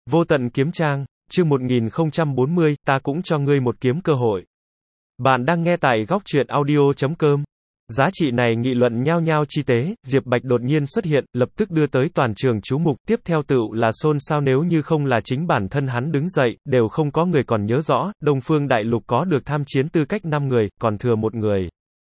Vô tận kiếm trang, chương 1040, ta cũng cho ngươi một kiếm cơ hội. Bạn đang nghe tại góc truyện audio.com. Giá trị này nghị luận nhao nhao chi tế, Diệp Bạch đột nhiên xuất hiện, lập tức đưa tới toàn trường chú mục, tiếp theo tựu là xôn xao nếu như không là chính bản thân hắn đứng dậy, đều không có người còn nhớ rõ, Đông Phương Đại Lục có được tham chiến tư cách 5 người, còn thừa một người.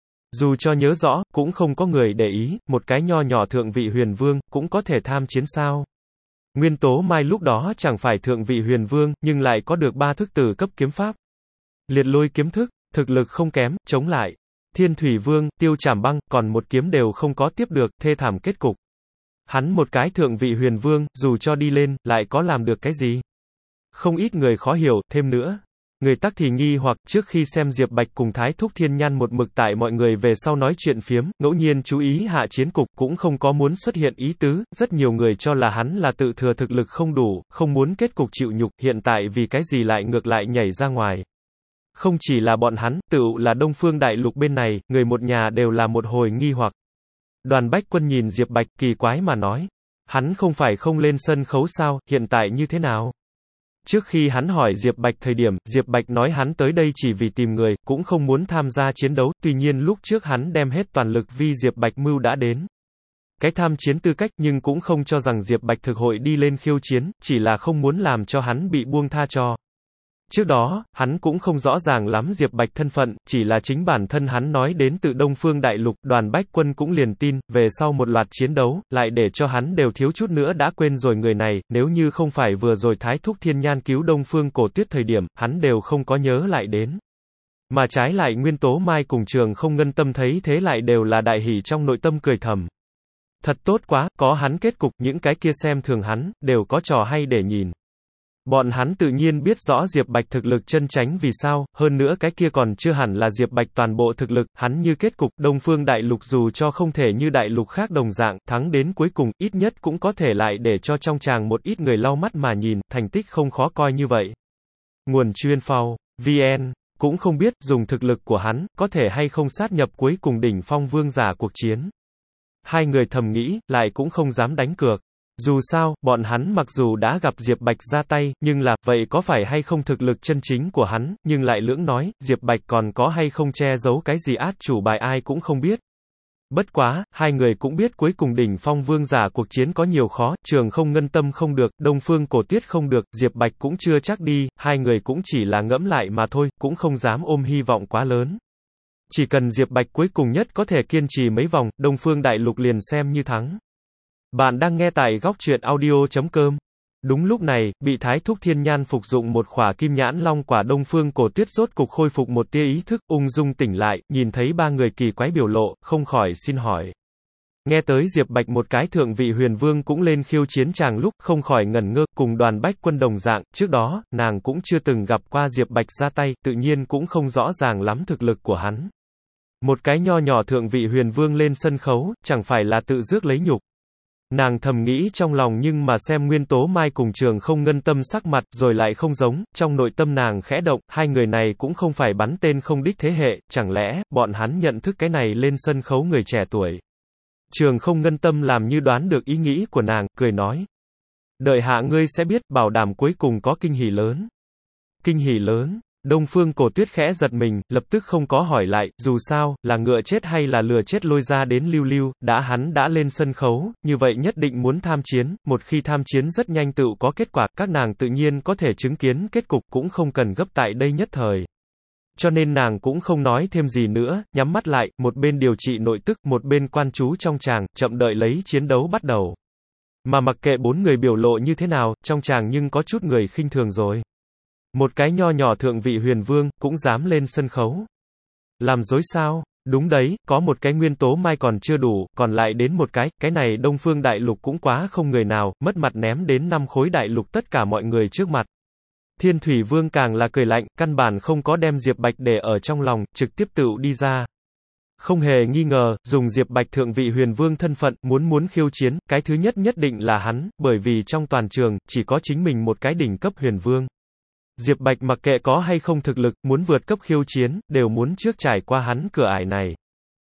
Dù cho nhớ rõ, cũng không có người để ý, một cái nho nhỏ thượng vị huyền vương, cũng có thể tham chiến sao? Nguyên Tố Mai lúc đó chẳng phải thượng vị huyền vương, nhưng lại có được 3 thức tử cấp kiếm pháp. Liệt lôi kiếm thức, thực lực không kém, chống lại. Thiên Thủy Vương, Tiêu Trảm Băng, còn một kiếm đều không có tiếp được, thê thảm kết cục. Hắn một cái thượng vị huyền vương, dù cho đi lên, lại có làm được cái gì? Không ít người khó hiểu, thêm nữa. Người tắc thì nghi hoặc, trước khi xem Diệp Bạch cùng Thái Thúc Thiên Nhan một mực tại mọi người về sau nói chuyện phiếm, ngẫu nhiên chú ý hạ chiến cục, cũng không có muốn xuất hiện ý tứ, rất nhiều người cho là hắn là tự thừa thực lực không đủ, không muốn kết cục chịu nhục, hiện tại vì cái gì lại ngược lại nhảy ra ngoài. Không chỉ là bọn hắn, tựu là Đông Phương Đại Lục bên này, người một nhà đều là một hồi nghi hoặc. Đoàn Bách Quân nhìn Diệp Bạch, kỳ quái mà nói. Hắn không phải không lên sân khấu sao, hiện tại như thế nào? Trước khi hắn hỏi Diệp Bạch thời điểm, Diệp Bạch nói hắn tới đây chỉ vì tìm người, cũng không muốn tham gia chiến đấu, tuy nhiên lúc trước hắn đem hết toàn lực vì Diệp Bạch mưu đã đến. Cái tham chiến tư cách nhưng cũng không cho rằng Diệp Bạch thực hội đi lên khiêu chiến, chỉ là không muốn làm cho hắn bị buông tha cho. Trước đó, hắn cũng không rõ ràng lắm Diệp Bạch thân phận, chỉ là chính bản thân hắn nói đến từ Đông Phương Đại Lục, Đoàn Bách Quân cũng liền tin, về sau một loạt chiến đấu, lại để cho hắn đều thiếu chút nữa đã quên rồi người này, nếu như không phải vừa rồi Thái Thúc Thiên Nhan cứu Đông Phương Cổ Tuyết thời điểm, hắn đều không có nhớ lại đến. Mà trái lại Nguyên Tố Mai cùng Trường Không Ngân Tâm thấy thế lại đều là đại hỉ trong nội tâm cười thầm. Thật tốt quá, có hắn kết cục, những cái kia xem thường hắn, đều có trò hay để nhìn. Bọn hắn tự nhiên biết rõ Diệp Bạch thực lực chân chánh vì sao, hơn nữa cái kia còn chưa hẳn là Diệp Bạch toàn bộ thực lực, hắn như kết cục, Đông Phương Đại Lục dù cho không thể như đại lục khác đồng dạng, thắng đến cuối cùng, ít nhất cũng có thể lại để cho trong tràng một ít người lau mắt mà nhìn, thành tích không khó coi như vậy. Nguồn chuyên phao, VN, cũng không biết, dùng thực lực của hắn, có thể hay không sát nhập cuối cùng đỉnh phong vương giả cuộc chiến. Hai người thầm nghĩ, lại cũng không dám đánh cược. Dù sao, bọn hắn mặc dù đã gặp Diệp Bạch ra tay, nhưng là, vậy có phải hay không thực lực chân chính của hắn, nhưng lại lưỡng nói, Diệp Bạch còn có hay không che giấu cái gì át chủ bài ai cũng không biết. Bất quá, hai người cũng biết cuối cùng đỉnh phong vương giả cuộc chiến có nhiều khó, Trường Không Ngân Tâm không được, Đông Phương Cổ Tuyết không được, Diệp Bạch cũng chưa chắc đi, hai người cũng chỉ là ngẫm lại mà thôi, cũng không dám ôm hy vọng quá lớn. Chỉ cần Diệp Bạch cuối cùng nhất có thể kiên trì mấy vòng, Đông Phương Đại Lục liền xem như thắng. Bạn đang nghe tại góc truyện audio.com. Đúng lúc này, bị Thái Thúc Thiên Nhan phục dụng một khỏa kim nhãn long quả Đông Phương Cổ Tuyết rốt cục khôi phục một tia ý thức, ung dung tỉnh lại, nhìn thấy ba người kỳ quái biểu lộ, không khỏi xin hỏi. Nghe tới Diệp Bạch một cái thượng vị huyền vương cũng lên khiêu chiến chàng lúc, không khỏi ngẩn ngơ, cùng Đoàn Bách Quân đồng dạng, trước đó, nàng cũng chưa từng gặp qua Diệp Bạch ra tay, tự nhiên cũng không rõ ràng lắm thực lực của hắn. Một cái nho nhỏ thượng vị huyền vương lên sân khấu, chẳng phải là tự rước lấy nhục. Nàng thầm nghĩ trong lòng nhưng mà xem Nguyên Tố Mai cùng Trường Không Ngân Tâm sắc mặt, rồi lại không giống, trong nội tâm nàng khẽ động, hai người này cũng không phải bắn tên không đích thế hệ, chẳng lẽ, bọn hắn nhận thức cái này lên sân khấu người trẻ tuổi. Trường Không Ngân Tâm làm như đoán được ý nghĩ của nàng, cười nói. Đợi hạ ngươi sẽ biết, bảo đảm cuối cùng có kinh hỉ lớn. Kinh hỉ lớn. Đông Phương Cổ Tuyết khẽ giật mình, lập tức không có hỏi lại, dù sao, là ngựa chết hay là lừa chết lôi ra đến lưu lưu, hắn đã lên sân khấu, như vậy nhất định muốn tham chiến, một khi tham chiến rất nhanh tựu có kết quả, các nàng tự nhiên có thể chứng kiến kết cục cũng không cần gấp tại đây nhất thời. Cho nên nàng cũng không nói thêm gì nữa, nhắm mắt lại, một bên điều trị nội tức, một bên quan trú trong tràng, chậm đợi lấy chiến đấu bắt đầu. Mà mặc kệ bốn người biểu lộ như thế nào, trong tràng nhưng có chút người khinh thường rồi. Một cái nho nhỏ thượng vị huyền vương, cũng dám lên sân khấu. Làm dối sao? Đúng đấy, có một cái Nguyên Tố Mai còn chưa đủ, còn lại đến một cái này Đông Phương Đại Lục cũng quá không người nào, mất mặt ném đến 5 khối đại lục tất cả mọi người trước mặt. Thiên Thủy Vương càng là cười lạnh, căn bản không có đem Diệp Bạch để ở trong lòng, trực tiếp tựu đi ra. Không hề nghi ngờ, dùng Diệp Bạch thượng vị huyền vương thân phận, muốn khiêu chiến, cái thứ nhất nhất định là hắn, bởi vì trong toàn trường, chỉ có chính mình một cái đỉnh cấp huyền vương. Diệp Bạch mặc kệ có hay không thực lực, muốn vượt cấp khiêu chiến, đều muốn trước trải qua hắn cửa ải này.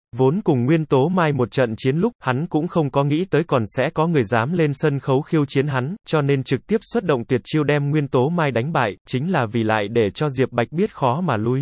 Vốn cùng Nguyên Tố Mai một trận chiến lúc, hắn cũng không có nghĩ tới còn sẽ có người dám lên sân khấu khiêu chiến hắn, cho nên trực tiếp xuất động tuyệt chiêu đem Nguyên Tố Mai đánh bại, chính là vì lại để cho Diệp Bạch biết khó mà lui.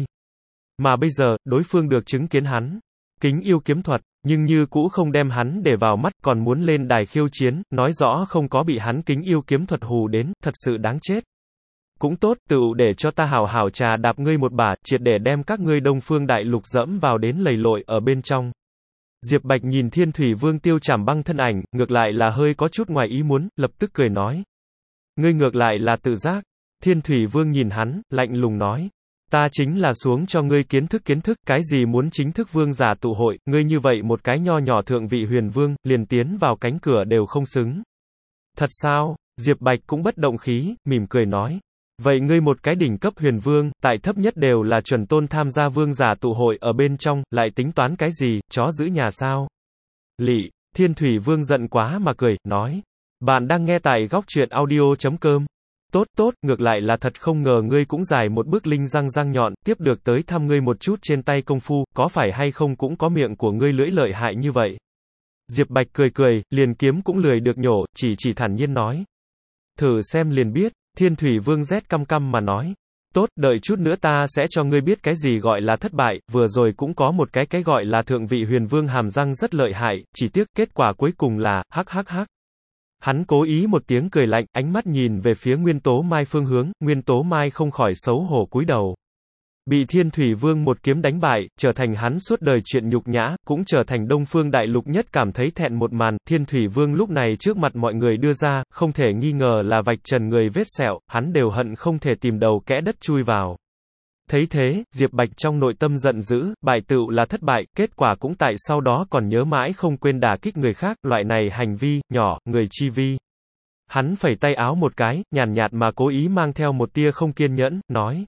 Mà bây giờ, đối phương được chứng kiến hắn kính yêu kiếm thuật, nhưng như cũ không đem hắn để vào mắt, còn muốn lên đài khiêu chiến, nói rõ không có bị hắn kính yêu kiếm thuật hù đến, thật sự đáng chết. Cũng tốt, tựu để cho ta hảo hảo trà đạp ngươi một bả, triệt để đem các ngươi Đông Phương Đại Lục dẫm vào đến lầy lội ở bên trong. Diệp Bạch nhìn Thiên Thủy Vương Tiêu Trảm Băng thân ảnh, ngược lại là hơi có chút ngoài ý muốn, lập tức cười nói. Ngươi ngược lại là tự giác. Thiên Thủy Vương nhìn hắn, lạnh lùng nói. Ta chính là xuống cho ngươi kiến thức, cái gì muốn chính thức vương giả tụ hội, ngươi như vậy một cái nho nhỏ thượng vị huyền vương, liền tiến vào cánh cửa đều không xứng. Thật sao? Diệp Bạch cũng bất động khí, mỉm cười nói. Vậy ngươi một cái đỉnh cấp huyền vương, tại thấp nhất đều là chuẩn tôn tham gia vương giả tụ hội ở bên trong, lại tính toán cái gì, chó giữ nhà sao? Lị, Thiên Thủy Vương giận quá mà cười, nói. Bạn đang nghe tại góc truyện audio.com. Tốt, ngược lại là thật không ngờ ngươi cũng dài một bước linh răng nhọn, tiếp được tới thăm ngươi một chút trên tay công phu, có phải hay không cũng có miệng của ngươi lưỡi lợi hại như vậy. Diệp Bạch cười, liền kiếm cũng lười được nhổ, chỉ thản nhiên nói. Thử xem liền biết. Thiên Thủy Vương rét căm mà nói. Tốt, đợi chút nữa ta sẽ cho ngươi biết cái gì gọi là thất bại, vừa rồi cũng có một cái gọi là thượng vị huyền vương hàm răng rất lợi hại, chỉ tiếc kết quả cuối cùng là, hắc. Hắn cố ý một tiếng cười lạnh, ánh mắt nhìn về phía Nguyên Tố Mai phương hướng, Nguyên Tố Mai không khỏi xấu hổ cúi đầu. Bị Thiên Thủy Vương một kiếm đánh bại, trở thành hắn suốt đời chuyện nhục nhã, cũng trở thành Đông Phương Đại Lục nhất cảm thấy thẹn một màn, Thiên Thủy Vương lúc này trước mặt mọi người đưa ra, không thể nghi ngờ là vạch trần người vết sẹo, hắn đều hận không thể tìm đầu kẽ đất chui vào. Thấy thế, Diệp Bạch trong nội tâm giận dữ, bại tựu là thất bại, kết quả cũng tại sau đó còn nhớ mãi không quên đả kích người khác, loại này hành vi, nhỏ, người chi vi. Hắn phẩy tay áo một cái, nhàn nhạt mà cố ý mang theo một tia không kiên nhẫn, nói.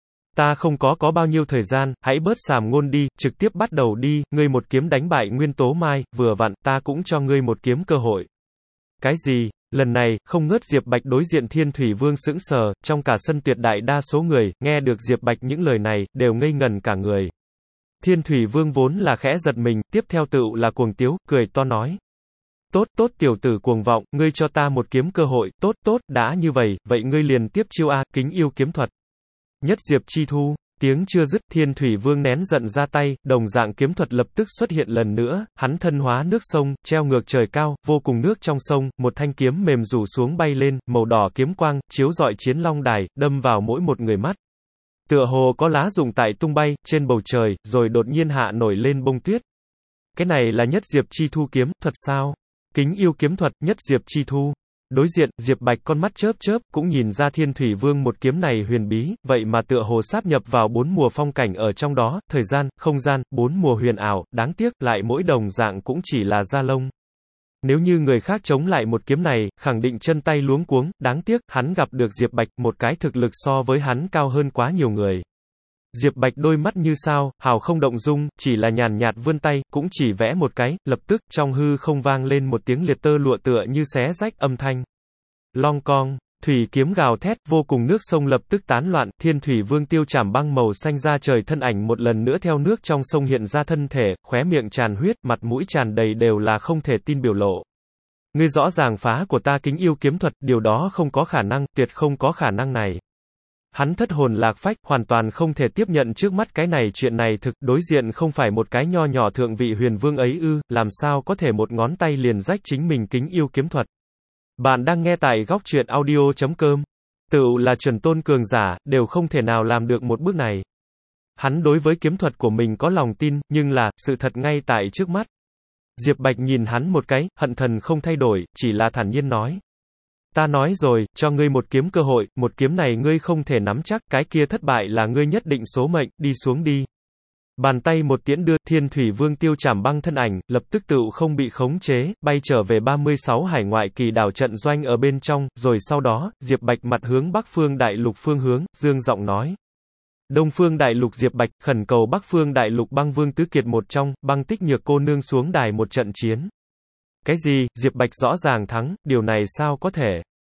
Ta không có bao nhiêu thời gian, hãy bớt sàm ngôn đi, trực tiếp bắt đầu đi, ngươi một kiếm đánh bại Nguyên Tố Mai, vừa vặn, ta cũng cho ngươi một kiếm cơ hội. Cái gì? Lần này, không ngớt Diệp Bạch đối diện Thiên Thủy Vương sững sờ, trong cả sân tuyệt đại đa số người, nghe được Diệp Bạch những lời này, đều ngây ngần cả người. Thiên Thủy Vương vốn là khẽ giật mình, tiếp theo tựu là cuồng tiếu, cười to nói. Tốt, tiểu tử cuồng vọng, ngươi cho ta một kiếm cơ hội, tốt, đã như vậy ngươi liền tiếp chiêu a, kính yêu kiếm thuật. Nhất Diệp chi thu, tiếng chưa dứt, Thiên Thủy Vương nén giận ra tay, đồng dạng kiếm thuật lập tức xuất hiện lần nữa, hắn thân hóa nước sông, treo ngược trời cao, vô cùng nước trong sông, một thanh kiếm mềm rủ xuống bay lên, màu đỏ kiếm quang, chiếu rọi chiến long đài, đâm vào mỗi một người mắt. Tựa hồ có lá rụng tại tung bay, trên bầu trời, rồi đột nhiên hạ nổi lên bông tuyết. Cái này là Nhất Diệp chi thu kiếm thuật sao? Kính yêu kiếm thuật, Nhất Diệp chi thu. Đối diện, Diệp Bạch con mắt chớp, cũng nhìn ra Thiên Thủy Vương một kiếm này huyền bí, vậy mà tựa hồ sáp nhập vào 4 mùa phong cảnh ở trong đó, thời gian, không gian, 4 mùa huyền ảo, đáng tiếc, lại mỗi đồng dạng cũng chỉ là da lông. Nếu như người khác chống lại một kiếm này, khẳng định chân tay luống cuống, đáng tiếc, hắn gặp được Diệp Bạch, một cái thực lực so với hắn cao hơn quá nhiều người. Diệp Bạch đôi mắt như sao, hào không động dung, chỉ là nhàn nhạt vươn tay, cũng chỉ vẽ một cái, lập tức, trong hư không vang lên một tiếng liệt tơ lụa tựa như xé rách âm thanh. Long cong, thủy kiếm gào thét, vô cùng nước sông lập tức tán loạn, Thiên Thủy Vương Tiêu Trảm Băng màu xanh ra trời thân ảnh một lần nữa theo nước trong sông hiện ra thân thể, khóe miệng tràn huyết, mặt mũi tràn đầy đều là không thể tin biểu lộ. Ngươi rõ ràng phá của ta kính yêu kiếm thuật, điều đó không có khả năng, tuyệt không có khả năng này. Hắn thất hồn lạc phách, hoàn toàn không thể tiếp nhận trước mắt cái này chuyện này thực, đối diện không phải một cái nho nhỏ thượng vị huyền vương ấy ư, làm sao có thể một ngón tay liền rách chính mình kính yêu kiếm thuật. Bạn đang nghe tại góc truyện audio.com. Tựu là chuẩn tôn cường giả, đều không thể nào làm được một bước này. Hắn đối với kiếm thuật của mình có lòng tin, nhưng là, sự thật ngay tại trước mắt. Diệp Bạch nhìn hắn một cái, hận thần không thay đổi, chỉ là thản nhiên nói. Ta nói rồi, cho ngươi một kiếm cơ hội, một kiếm này ngươi không thể nắm chắc, cái kia thất bại là ngươi nhất định số mệnh, đi xuống đi. Bàn tay một tiễn đưa, Thiên Thủy Vương Tiêu Trảm Băng thân ảnh, lập tức tựu không bị khống chế, bay trở về 36 hải ngoại kỳ đảo trận doanh ở bên trong, rồi sau đó, Diệp Bạch mặt hướng Bắc Phương Đại Lục phương hướng, dương giọng nói. Đông Phương Đại Lục Diệp Bạch, khẩn cầu Bắc Phương Đại Lục Băng Vương Tứ Kiệt một trong, Băng Tích Nhược cô nương xuống đài một trận chiến. Cái gì, Diệp Bạch rõ ràng thắng, điều này sao có thể?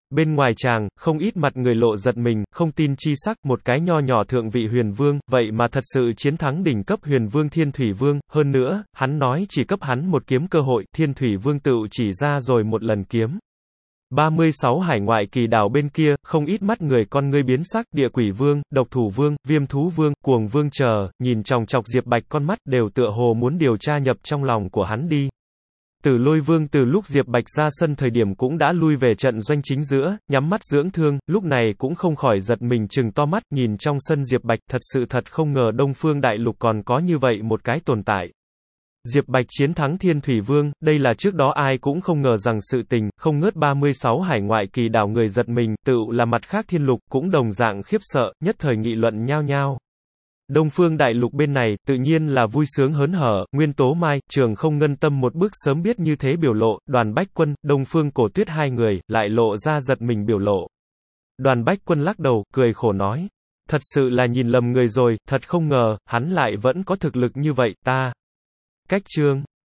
Bên ngoài tràng, không ít mặt người lộ giật mình, không tin chi sắc, một cái nho nhỏ thượng vị huyền vương, vậy mà thật sự chiến thắng đỉnh cấp huyền vương Thiên Thủy Vương, hơn nữa, hắn nói chỉ cấp hắn một kiếm cơ hội, Thiên Thủy Vương tựu chỉ ra rồi một lần kiếm. 36 hải ngoại kỳ đảo bên kia, không ít mắt người con ngươi biến sắc, địa quỷ vương, độc thủ vương, viêm thú vương, cuồng vương chờ, nhìn chòng chọc Diệp Bạch con mắt đều tựa hồ muốn điều tra nhập trong lòng của hắn đi. Tử Lôi Vương từ lúc Diệp Bạch ra sân thời điểm cũng đã lui về trận doanh chính giữa, nhắm mắt dưỡng thương, lúc này cũng không khỏi giật mình trừng to mắt, nhìn trong sân Diệp Bạch, thật không ngờ Đông Phương Đại Lục còn có như vậy một cái tồn tại. Diệp Bạch chiến thắng Thiên Thủy Vương, đây là trước đó ai cũng không ngờ rằng sự tình, không ngớt 36 hải ngoại kỳ đảo người giật mình, tựu là mặt khác thiên lục, cũng đồng dạng khiếp sợ, nhất thời nghị luận nhao nhao. Đông Phương Đại Lục bên này, tự nhiên là vui sướng hớn hở, Nguyên Tố Mai, Trường Không Ngân Tâm một bước sớm biết như thế biểu lộ, Đoàn Bách Quân, Đông Phương Cổ Tuyết hai người, lại lộ ra giật mình biểu lộ. Đoàn Bách Quân lắc đầu, cười khổ nói, thật sự là nhìn lầm người rồi, thật không ngờ, hắn lại vẫn có thực lực như vậy, ta. Cách chương